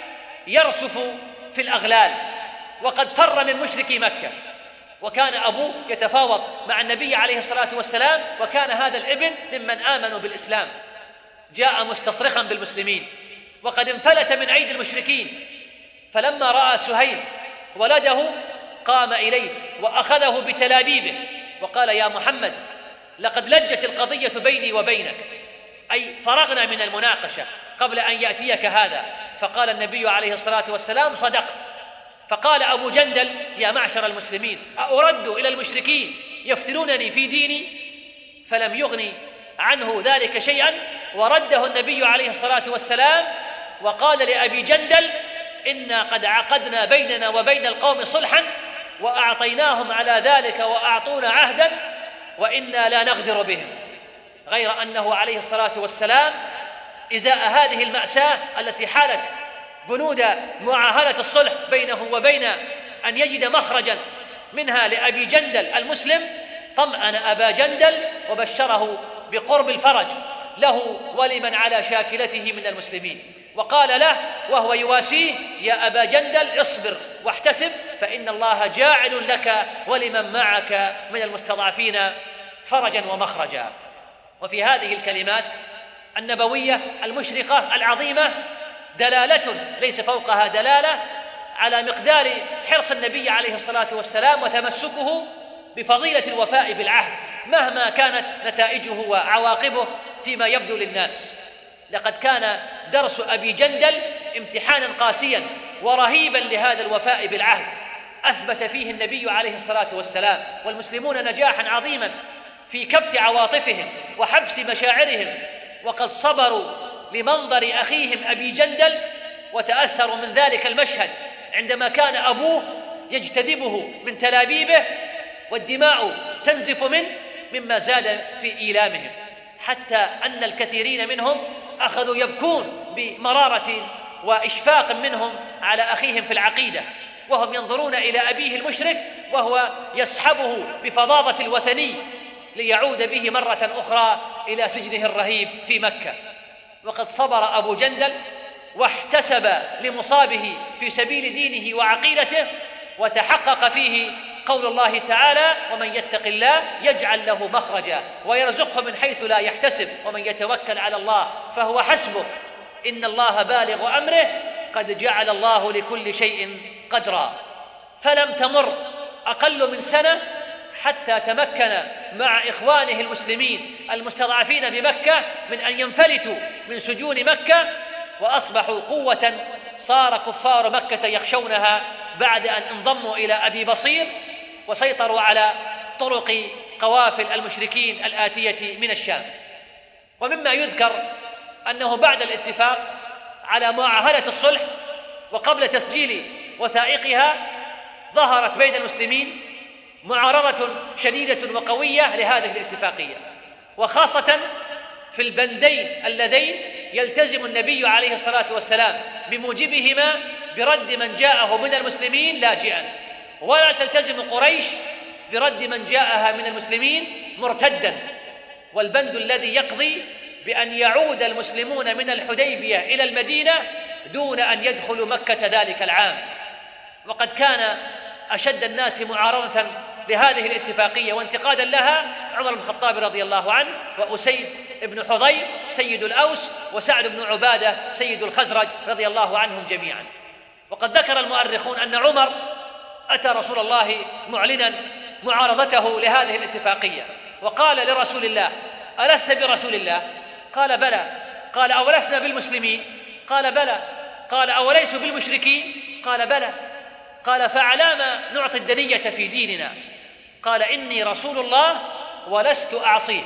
يرسف في الأغلال وقد فر من مشركي مكة، وكان أبوه يتفاوض مع النبي عليه الصلاة والسلام، وكان هذا الابن ممن آمنوا بالإسلام. جاء مستصرخا بالمسلمين وقد انفلت من أيدي المشركين، فلما رأى سهيل ولده قام إليه وأخذه بتلابيبه وقال: يا محمد، لقد لجت القضية بيني وبينك، أي فرغنا من المناقشة قبل أن يأتيك هذا. فقال النبي عليه الصلاة والسلام: صدقت. فقال أبو جندل: يا معشر المسلمين، أرد إلى المشركين يفتنونني في ديني؟ فلم يغني عنه ذلك شيئا، ورده النبي عليه الصلاة والسلام وقال لأبي جندل: إنا قد عقدنا بيننا وبين القوم صلحا وأعطيناهم على ذلك وأعطونا عهدا، وإنا لا نغدر بهم. غير أنه عليه الصلاة والسلام إزاء هذه المأساة التي حالت بنود معاهدة الصلح بينه وبين أن يجد مخرجا منها لأبي جندل المسلم، طمأن أبا جندل وبشره بقرب الفرج له ولمن على شاكلته من المسلمين، وقال له وهو يواسيه: يا أبا جندل اصبر واحتسب، فإن الله جاعل لك ولمن معك من المستضعفين فرجا ومخرجا. وفي هذه الكلمات النبوية المشرقة العظيمة دلالة ليس فوقها دلالة على مقدار حرص النبي عليه الصلاة والسلام وتمسكه بفضيلة الوفاء بالعهد مهما كانت نتائجه وعواقبه فيما يبدو للناس. لقد كان درس أبي جندل امتحانا قاسيا ورهيبا لهذا الوفاء بالعهد، أثبت فيه النبي عليه الصلاة والسلام والمسلمون نجاحا عظيما في كبت عواطفهم وحبس مشاعرهم، وقد صبروا لمنظر أخيهم أبي جندل وتأثروا من ذلك المشهد عندما كان أبوه يجتذبه من تلابيبه والدماء تنزف منه، مما زاد في إيلامهم، حتى أن الكثيرين منهم أخذوا يبكون بمرارة وإشفاق منهم على أخيهم في العقيدة، وهم ينظرون إلى أبيه المشرك وهو يسحبه بفظاظة الوثني ليعود به مرة أخرى إلى سجنه الرهيب في مكة. وقد صبر أبو جندل واحتسب لمصابه في سبيل دينه وعقيدته، وتحقق فيه قول الله تعالى: ومن يتق الله يجعل له مخرجا ويرزقه من حيث لا يحتسب ومن يتوكل على الله فهو حسبه إن الله بالغ أمره قد جعل الله لكل شيء قدرا. فلم تمر أقل من سنة حتى تمكن مع إخوانه المسلمين المستضعفين بمكة من أن ينفلتوا من سجون مكة، وأصبحوا قوة صار كفار مكة يخشونها بعد أن انضموا إلى أبي بصير وسيطروا على طرق قوافل المشركين الآتية من الشام. ومما يذكر أنه بعد الاتفاق على معاهدة الصلح وقبل تسجيل وثائقها ظهرت بين المسلمين معارضة شديدة وقوية لهذه الاتفاقية، وخاصة في البندين اللذين يلتزم النبي عليه الصلاة والسلام بموجبهما برد من جاءه من المسلمين لاجئا، ولا تلتزم قريش برد من جاءها من المسلمين مرتدا. والبند الذي يقضي بأن يعود المسلمون من الحديبية إلى المدينة دون أن يدخلوا مكة ذلك العام. وقد كان أشد الناس معارضة لهذه الاتفاقية وانتقادا لها عمر بن الخطاب رضي الله عنه، وأسيد بن حضير سيد الأوس، وسعد بن عبادة سيد الخزرج رضي الله عنهم جميعا. وقد ذكر المؤرخون أن عمر أتى رسول الله معلنا معارضته لهذه الاتفاقية، وقال لرسول الله: ألست برسول الله؟ قال: بلى. قال: أولسنا بالمسلمين؟ قال: بلى. قال: أوليسوا بالمشركين؟ قال: بلى. قال: فعلام نعطي الدنية في ديننا؟ قال: إني رسول الله ولست أعصيه.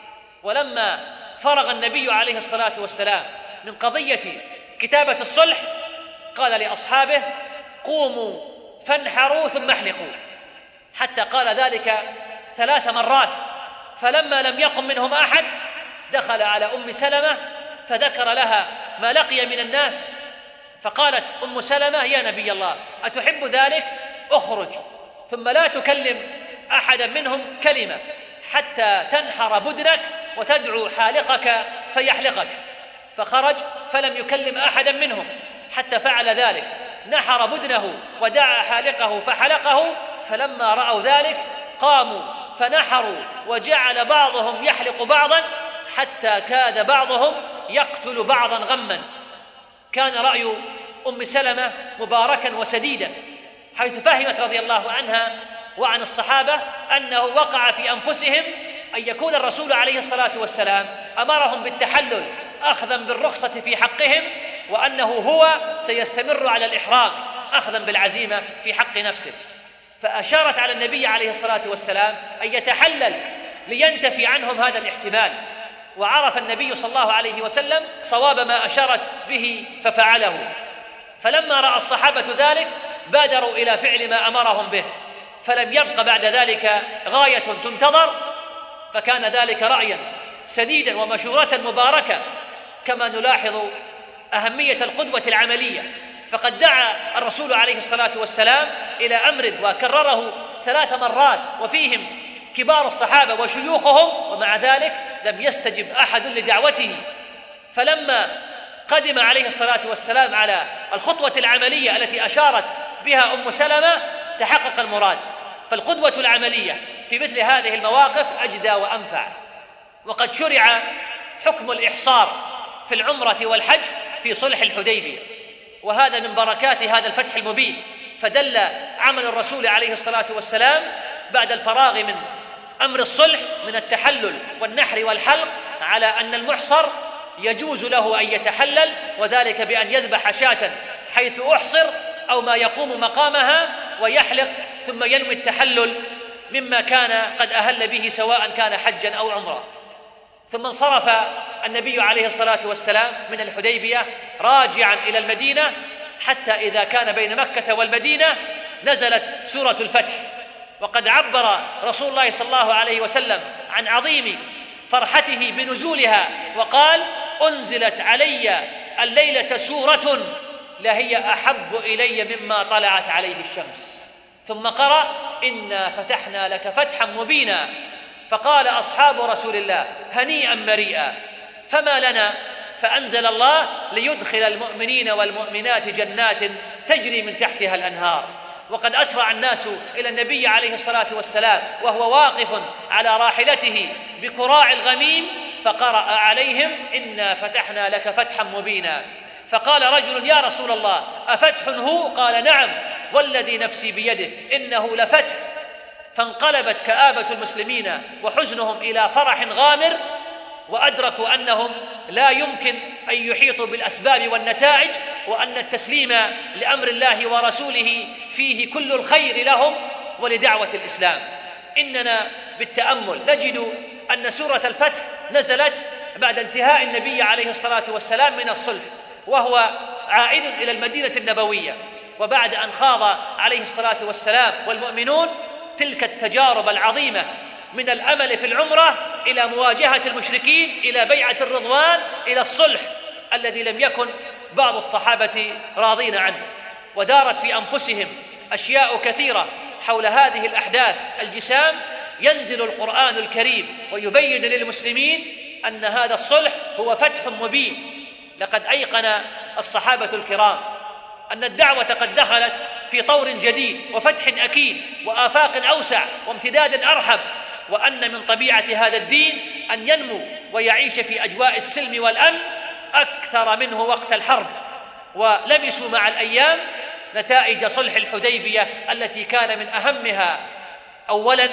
ولما فرغ النبي عليه الصلاة والسلام من قضية كتابة الصلح قال لأصحابه: قوموا فانحروا ثم احلقوا، حتى قال ذلك ثلاث مرات. فلما لم يقم منهم أحد دخل على أم سلمة فذكر لها ما لقي من الناس، فقالت أم سلمة: يا نبي الله، أتحب ذلك؟ أخرج ثم لا تكلم أحدا منهم كلمة حتى تنحر بدنك وتدعو حالقك فيحلقك. فخرج فلم يكلم أحدا منهم حتى فعل ذلك، نحر بدنه ودعا حالقه فحلقه. فلما رأوا ذلك قاموا فنحروا، وجعل بعضهم يحلق بعضا حتى كاد بعضهم يقتل بعضا غما. كان رأي أم سلمة مباركا وسديدا، حيث فهمت رضي الله عنها وعن الصحابة أنه وقع في أنفسهم أن يكون الرسول عليه الصلاة والسلام أمرهم بالتحلل أخذا بالرخصة في حقهم، وأنه هو سيستمر على الإحرام أخذا بالعزيمة في حق نفسه. فأشارت على النبي عليه الصلاة والسلام أن يتحلل لينتفي عنهم هذا الاحتمال، وعرف النبي صلى الله عليه وسلم صواب ما أشارت به ففعله. فلما رأى الصحابة ذلك بادروا إلى فعل ما أمرهم به، فلم يبق بعد ذلك غاية تنتظر، فكان ذلك رأيا سديدا ومشورة مباركة. كما نلاحظ أهمية القدوة العملية، فقد دعا الرسول عليه الصلاة والسلام إلى أمر وكرره ثلاث مرات وفيهم كبار الصحابة وشيوخهم، ومع ذلك لم يستجب أحد لدعوته. فلما قدم عليه الصلاة والسلام على الخطوة العملية التي أشارت بها أم سلمة تحقق المراد. فالقدوة العملية في مثل هذه المواقف أجدى وأنفع. وقد شرع حكم الإحصار في العمرة والحج في صلح الحديبية، وهذا من بركات هذا الفتح المبين. فدل عمل الرسول عليه الصلاة والسلام بعد الفراغ من أمر الصلح من التحلل والنحر والحلق على أن المحصر يجوز له أن يتحلل، وذلك بأن يذبح شاة حيث أحصر أو ما يقوم مقامها ويحلق، ثم ينوي التحلل مما كان قد أهل به سواء كان حجا أو عمرة. ثم انصرف النبي عليه الصلاة والسلام من الحديبية راجعا إلى المدينة، حتى إذا كان بين مكة والمدينة نزلت سورة الفتح. وقد عبر رسول الله صلى الله عليه وسلم عن عظيم فرحته بنزولها وقال: أنزلت علي الليلة سورة لهي أحب إلي مما طلعت عليه الشمس. ثم قرأ: إنا فتحنا لك فتحا مبينا. فقال أصحاب رسول الله: هنيئا مريئا. فما لنا؟ فأنزل الله: ليدخل المؤمنين والمؤمنات جنات تجري من تحتها الأنهار. وقد أسرع الناس إلى النبي عليه الصلاة والسلام وهو واقف على راحلته بكراع الغميم، فقرأ عليهم: إنا فتحنا لك فتحا مبينا. فقال رجل: يا رسول الله، أفتح هو؟ قال: نعم والذي نفسي بيده إنه لفتح. فانقلبت كآبة المسلمين وحزنهم إلى فرح غامر، وأدركوا أنهم لا يمكن أن يحيطوا بالأسباب والنتائج، وأن التسليم لأمر الله ورسوله فيه كل الخير لهم ولدعوة الإسلام. إننا بالتأمل نجد أن سورة الفتح نزلت بعد انتهاء النبي عليه الصلاة والسلام من الصلح، وهو عائد إلى المدينة النبوية، وبعد أن خاض عليه الصلاة والسلام والمؤمنون تلك التجارب العظيمة من الأمل في العمرة إلى مواجهة المشركين إلى بيعة الرضوان إلى الصلح الذي لم يكن بعض الصحابة راضين عنه. ودارت في أنفسهم أشياء كثيرة حول هذه الأحداث الجسام. ينزل القرآن الكريم ويبين للمسلمين أن هذا الصلح هو فتح مبين. لقد أيقن الصحابة الكرام أن الدعوة قد دخلت في طور جديد وفتح أكيد وآفاق أوسع وامتداد أرحب، وأن من طبيعة هذا الدين أن ينمو ويعيش في أجواء السلم والأمن أكثر منه وقت الحرب. ولبسوا مع الأيام نتائج صلح الحديبية التي كان من أهمها: أولاً،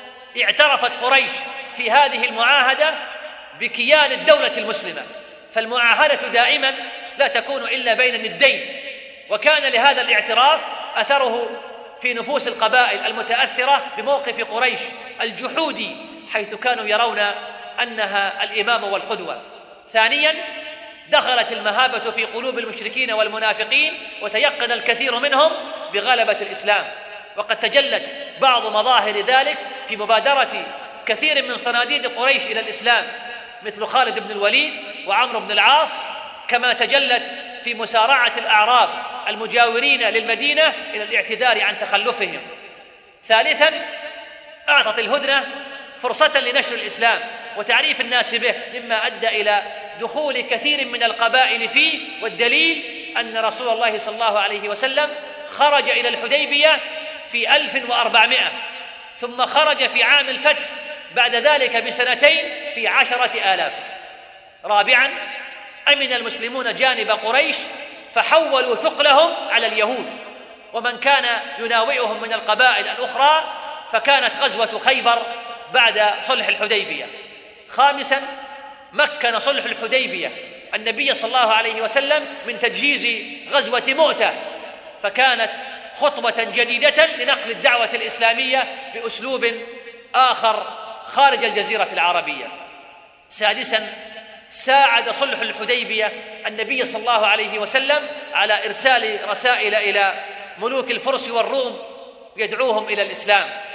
اعترفت قريش في هذه المعاهدة بكيان الدولة المسلمة، فالمعاهدة دائماً لا تكون إلا بين الندين، وكان لهذا الاعتراف أثره في نفوس القبائل المتأثرة بموقف قريش الجحودي، حيث كانوا يرون أنها الإمام والقدوة. ثانياً، دخلت المهابة في قلوب المشركين والمنافقين، وتيقن الكثير منهم بغلبة الإسلام. وقد تجلت بعض مظاهر ذلك في مبادرة كثير من صناديد قريش إلى الإسلام، مثل خالد بن الوليد وعمرو بن العاص، كما تجلت في مسارعة الأعراب المجاورين للمدينة إلى الاعتذار عن تخلفهم. ثالثاً، أعطت الهدنة فرصة لنشر الإسلام وتعريف الناس به، مما أدى إلى دخول كثير من القبائل فيه. والدليل أن رسول الله صلى الله عليه وسلم خرج إلى الحديبية في ألف وأربعمائة، ثم خرج في عام الفتح بعد ذلك بسنتين في عشرة آلاف. رابعاً، أمن المسلمون جانب قريش فحولوا ثقلهم على اليهود ومن كان يناوئهم من القبائل الأخرى، فكانت غزوة خيبر بعد صلح الحديبية. خامساً، مكن صلح الحديبية النبي صلى الله عليه وسلم من تجهيز غزوة مؤتة، فكانت خطوة جديدة لنقل الدعوة الإسلامية بأسلوب آخر خارج الجزيرة العربية. سادساً، ساعد صلح الحديبية النبي صلى الله عليه وسلم على إرسال رسائل إلى ملوك الفرس والروم يدعوهم إلى الإسلام،